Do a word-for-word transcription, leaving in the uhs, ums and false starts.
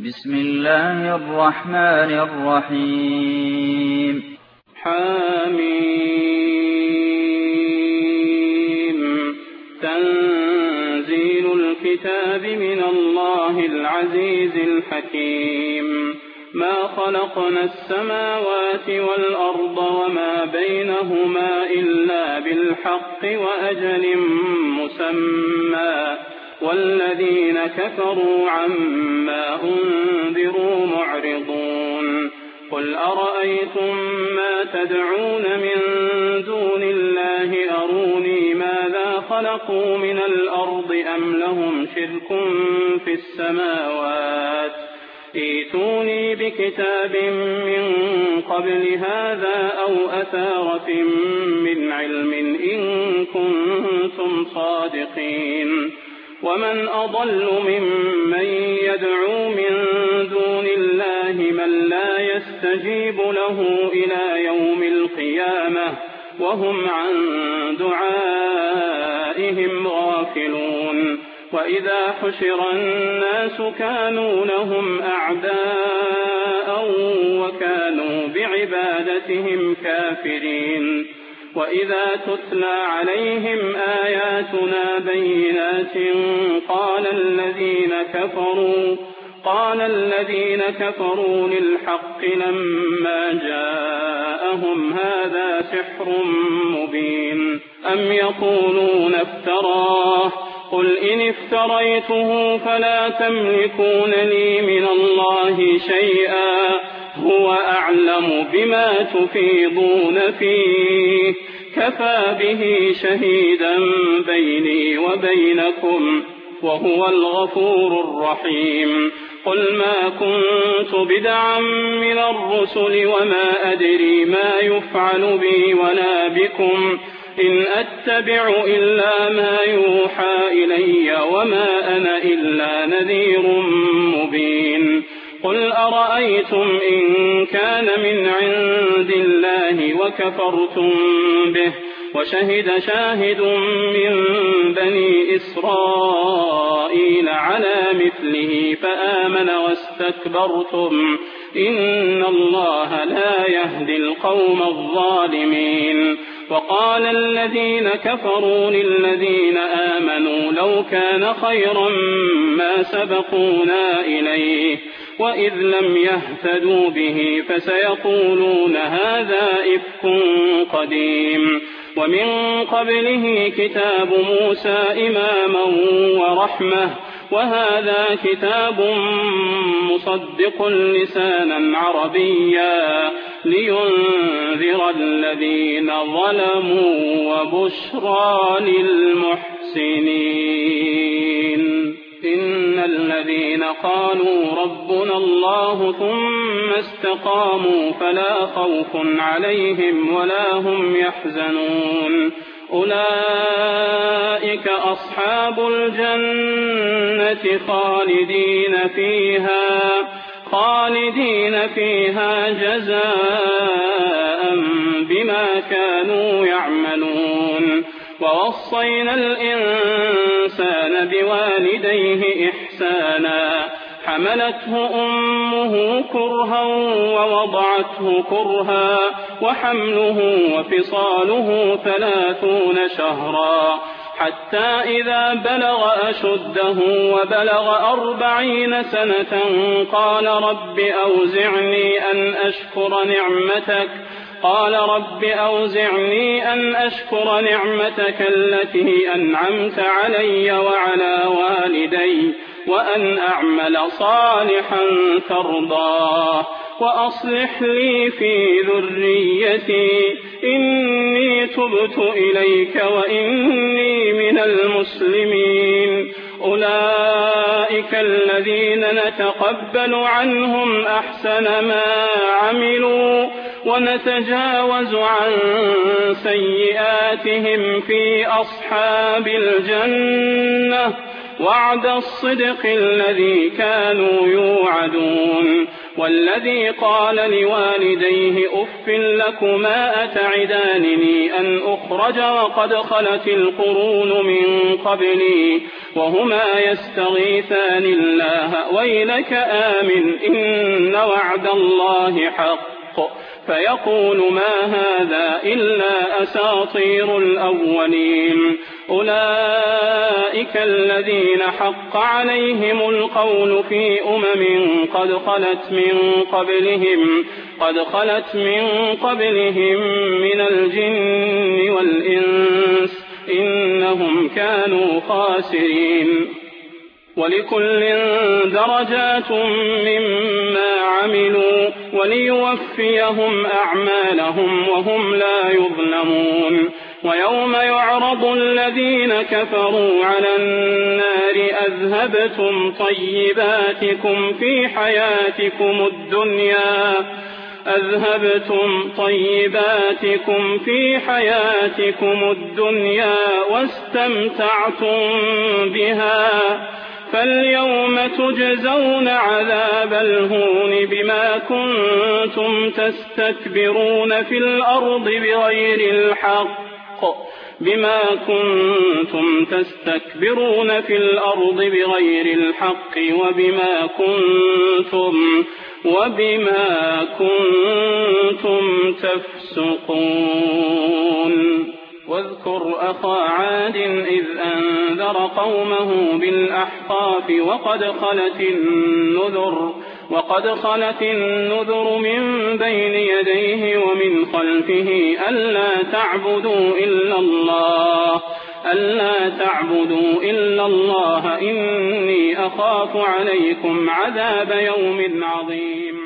بسم الله الرحمن الرحيم. حميم. تنزيل الكتاب من الله العزيز الحكيم. ما خلقنا السماوات والأرض وما بينهما إلا بالحق وأجل مسمى، والذين كفروا عما أنذروا معرضون. قل أرأيتم ما تدعون من دون الله أروني ماذا خلقوا من الأرض أم لهم شرك في السماوات، ائتوني بكتاب من قبل هذا أو أثارة من علم إن كنتم صادقين. ومن أضل ممن يدعو من دون الله من لا يستجيب له إلى يوم القيامة وهم عن دعائهم غافلون. وإذا حشر الناس كانوا لهم أعداء وكانوا بعبادتهم كافرين. وإذا تتلى عليهم آياتنا بينات قال الذين كفروا قال الذين كفروا للحق لما جاءهم هذا سحر مبين. أم يقولون افتراه، قل إن افتريته فلا تملكون لي من الله شيئا، هو أعلم بما تفيضون فيه، كفى به شهيدا بيني وبينكم وهو الغفور الرحيم. قل ما كنت بدعا من الرسل وما أدري ما يفعل بي ولا بكم، إن أتبع إلا ما يوحى إلي وما أنا إلا نذير مبين. قل أرأيتم إن كان من عند الله وكفرتم به وشهد شاهد من بني إسرائيل على مثله فآمن واستكبرتم إن الله لا يهدي القوم الظالمين. وقال الذين كفروا للذين آمنوا لو كان خيرا ما سبقونا إليه، وإذ لم يهتدوا به فسيقولون هذا إفك قديم. ومن قبله كتاب موسى إماما ورحمة، وهذا كتاب مصدق لسانا عربيا لينذر الذين ظلموا وبشرى للمحسنين. إن الذين قالوا ربنا الله ثم استقاموا فلا خوف عليهم ولا هم يحزنون، أولئك أصحاب الجنة خالدين فيها خالدين فيها جزاء بما كانوا يعملون. ووصينا الإنسان بوالديه إحسانا، حملته أمه كرها ووضعته كرها، وحمله وفصاله ثلاثون شهرا، حتى إذا بلغ أشده وبلغ أربعين سنة قال رب أوزعني أن أشكر نعمتك قال رب أوزعني أن أشكر نعمتك التي أنعمت علي وعلى والدي وأن أعمل صالحا ترضاه وأصلح لي في ذريتي إني تبت إليك وإني من المسلمين. أولئك الذين نتقبل عنهم أحسن ما عملوا ونتجاوز عن سيئاتهم في أصحاب الجنة، وعد الصدق الذي كانوا يوعدون. والذي قال لوالديه أف لكما أتعدانني أن أخرج وقد خلت القرون من قبلي وهما يستغيثان الله ويلك آمن إن وعد الله حق فيقول ما هذا إلا أساطير الأولين أولئك الذين حق عليهم القول في أمم قد خلت من قبلهم قد خلت من قبلهم من الجن والإنس إنهم كانوا خاسرين ولكل درجات مما عملوا وليوفيهم أعمالهم وهم لا يظلمون ويوم يعرض الذين كفروا على النار أذهبتم طيباتكم في حياتكم الدنيا أذهبتم طيباتكم في حياتكم الدنيا واستمتعتم بها فاليوم تجزون عذاب الهون بما كنتم تستكبرون في الأرض بغير الحق بما كنتم تستكبرون في الأرض بغير الحق وبما كنتم وبما كنتم تفسقون واذكر أخا عاد إذ أنذر قومه بالأحقاف وقد خلت النذر وقد خلت النذر من بين يديه ومن خلفه ألا تعبدوا إلا الله ألا تعبدوا إلا الله إني أخاف عليكم عذاب يوم عظيم